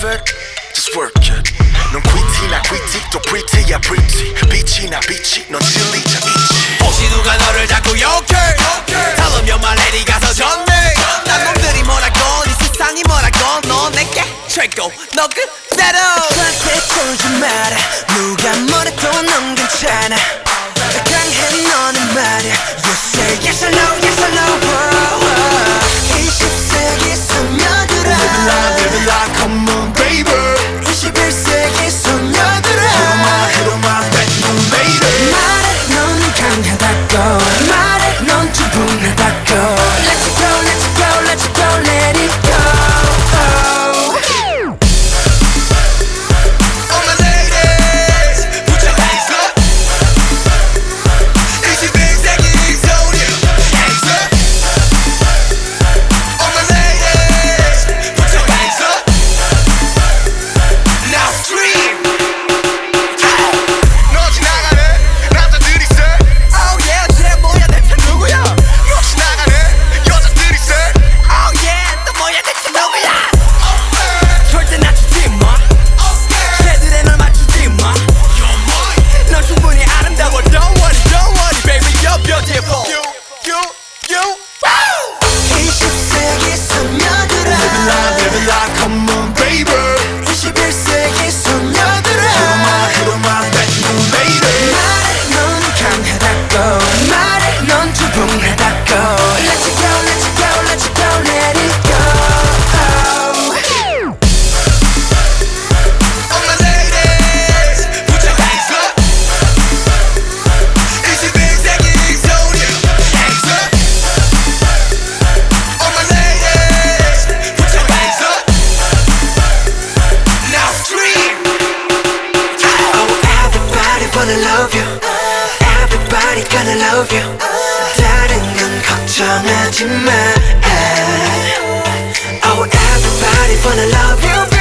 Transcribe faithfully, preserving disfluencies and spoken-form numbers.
it, just work it. 넌 quitti 나 quitti 또 pretty야 pretty. 빛이 나 빛이 넌 진리자 있지. 혹시 누가 너를 자꾸 욕해 Tell them you're my lady 가서 전해 난 놈들이 뭐라건 이 세상이 뭐라건 너 내게 최고 너 그대로 나한테 쫄지 마라 누가 뭐래도 넌 괜찮아 강해 너는 말야 You say yes or no yes or no 이십 세기 소녀들아 Live it like live it like come on baby. 이십일 세기 소녀들아 Hit 'em up hit 'em up that new lady. 말해 넌 강하다고 말해 넌 충분하다고 Let's go let's go let's go let it go All my ladies put your hands up 이십일 세기 소녀 hands up All my ladies put your hands up Now scream 너 지나가네 남자들이 say Oh yeah 쟤 뭐야 대체 누구야 너 지나가네 여자들이 say Oh yeah 또 뭐야 대체 누구야 절대 낮추지 마 쟤들에 널 맞추지 마 넌 충분히 아름다워 Don't worry don't worry baby you're beautiful You you you 이십 세기 소녀들아 Live it like live it like come on baby. 이십일 세기 소녀들아 Hit 'em up hit 'em up that new lady. 말해 넌 강하다고 말해 넌 충분하다고 Let's go let's go let's go let it go All my ladies put your hands up 이십일 세기 소녀 hands up All my ladies put your hands up Now scream Oh everybody wanna love you Everybody gonna love you 다른 건 걱정하지 마 Oh everybody wanna love you